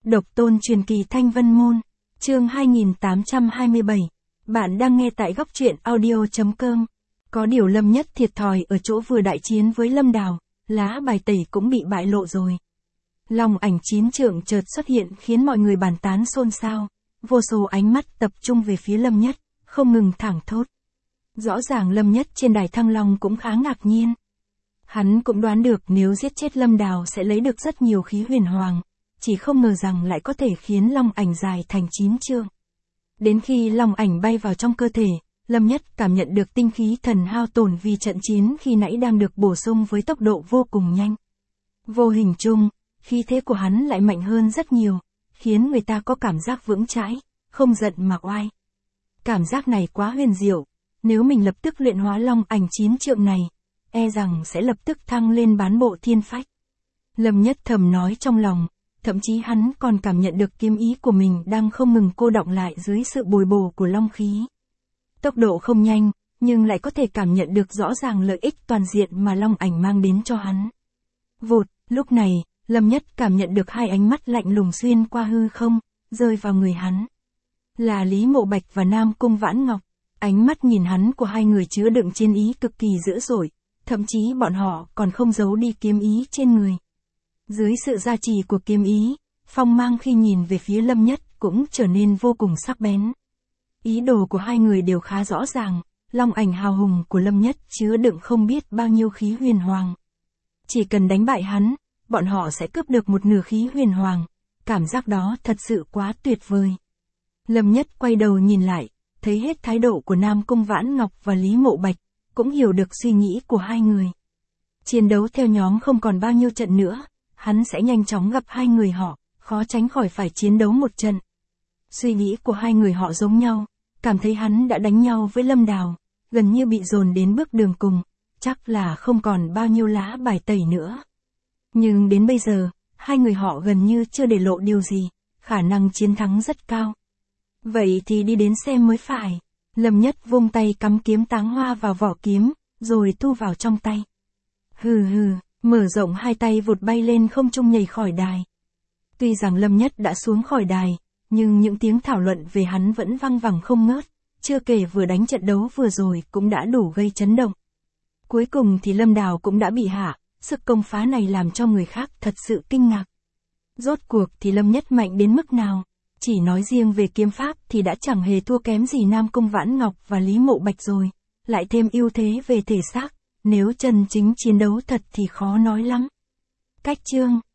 Độc tôn truyền kỳ Thanh Vân Môn, chương 2827. Bạn đang nghe tại góc truyện audio.com. Có điều Lâm Nhất thiệt thòi ở chỗ vừa đại chiến với Lâm Đào, lá bài tẩy cũng bị bại lộ rồi. Long ảnh 9 trượng chợt xuất hiện khiến mọi người bàn tán xôn xao, vô số ánh mắt tập trung về phía Lâm Nhất, không ngừng thảng thốt. Rõ ràng Lâm Nhất trên đài Thăng Long cũng khá ngạc nhiên. Hắn cũng đoán được nếu giết chết Lâm Đào sẽ lấy được rất nhiều khí huyền hoàng, chỉ không ngờ rằng lại có thể khiến long ảnh dài thành 9 trượng. Đến khi long ảnh bay vào trong cơ thể, Lâm Nhất cảm nhận được tinh khí thần hao tổn vì trận chiến khi nãy đang được bổ sung với tốc độ vô cùng nhanh. Vô hình chung, khí thế của hắn lại mạnh hơn rất nhiều, khiến người ta có cảm giác vững chãi, không giận mà oai. Cảm giác này quá huyền diệu, nếu mình lập tức luyện hóa long ảnh 9 trượng này, e rằng sẽ lập tức thăng lên bán bộ thiên phách. Lâm Nhất thầm nói trong lòng, thậm chí hắn còn cảm nhận được kiếm ý của mình đang không ngừng cô đọng lại dưới sự bồi bổ của long khí. Tốc độ không nhanh, nhưng lại có thể cảm nhận được rõ ràng lợi ích toàn diện mà long ảnh mang đến cho hắn. Vụt, lúc này, Lâm Nhất cảm nhận được hai ánh mắt lạnh lùng xuyên qua hư không, rơi vào người hắn. Là Lý Mộ Bạch và Nam Cung Vãn Ngọc, ánh mắt nhìn hắn của hai người chứa đựng chiến ý cực kỳ dữ dội, thậm chí bọn họ còn không giấu đi kiếm ý trên người. Dưới sự gia trì của kiếm ý, phong mang khi nhìn về phía Lâm Nhất cũng trở nên vô cùng sắc bén. Ý đồ của hai người đều khá rõ ràng, long ảnh hào hùng của Lâm Nhất chứa đựng không biết bao nhiêu khí huyền hoàng. Chỉ cần đánh bại hắn, bọn họ sẽ cướp được một nửa khí huyền hoàng, cảm giác đó thật sự quá tuyệt vời. Lâm Nhất quay đầu nhìn lại, thấy hết thái độ của Nam Cung Vãn Ngọc và Lý Mộ Bạch, cũng hiểu được suy nghĩ của hai người. Chiến đấu theo nhóm không còn bao nhiêu trận nữa, hắn sẽ nhanh chóng gặp hai người họ, khó tránh khỏi phải chiến đấu một trận. Suy nghĩ của hai người họ giống nhau, cảm thấy hắn đã đánh nhau với Lâm Đào, gần như bị dồn đến bước đường cùng, chắc là không còn bao nhiêu lá bài tẩy nữa. Nhưng đến bây giờ, hai người họ gần như chưa để lộ điều gì, khả năng chiến thắng rất cao. Vậy thì đi đến xem mới phải. Lâm Nhất vung tay cắm kiếm táng hoa vào vỏ kiếm, rồi thu vào trong tay. Hừ hừ, mở rộng hai tay vụt bay lên không trung nhảy khỏi đài. Tuy rằng Lâm Nhất đã xuống khỏi đài, nhưng những tiếng thảo luận về hắn vẫn văng vẳng không ngớt, chưa kể vừa đánh trận đấu vừa rồi cũng đã đủ gây chấn động. Cuối cùng thì Lâm Đào cũng đã bị hạ, sức công phá này làm cho người khác thật sự kinh ngạc. Rốt cuộc thì Lâm Nhất mạnh đến mức nào? Chỉ nói riêng về kiếm pháp thì đã chẳng hề thua kém gì Nam Cung Vãn Ngọc và Lý Mộ Bạch rồi, lại thêm ưu thế về thể xác, nếu chân chính chiến đấu thật thì khó nói lắm. Cách chương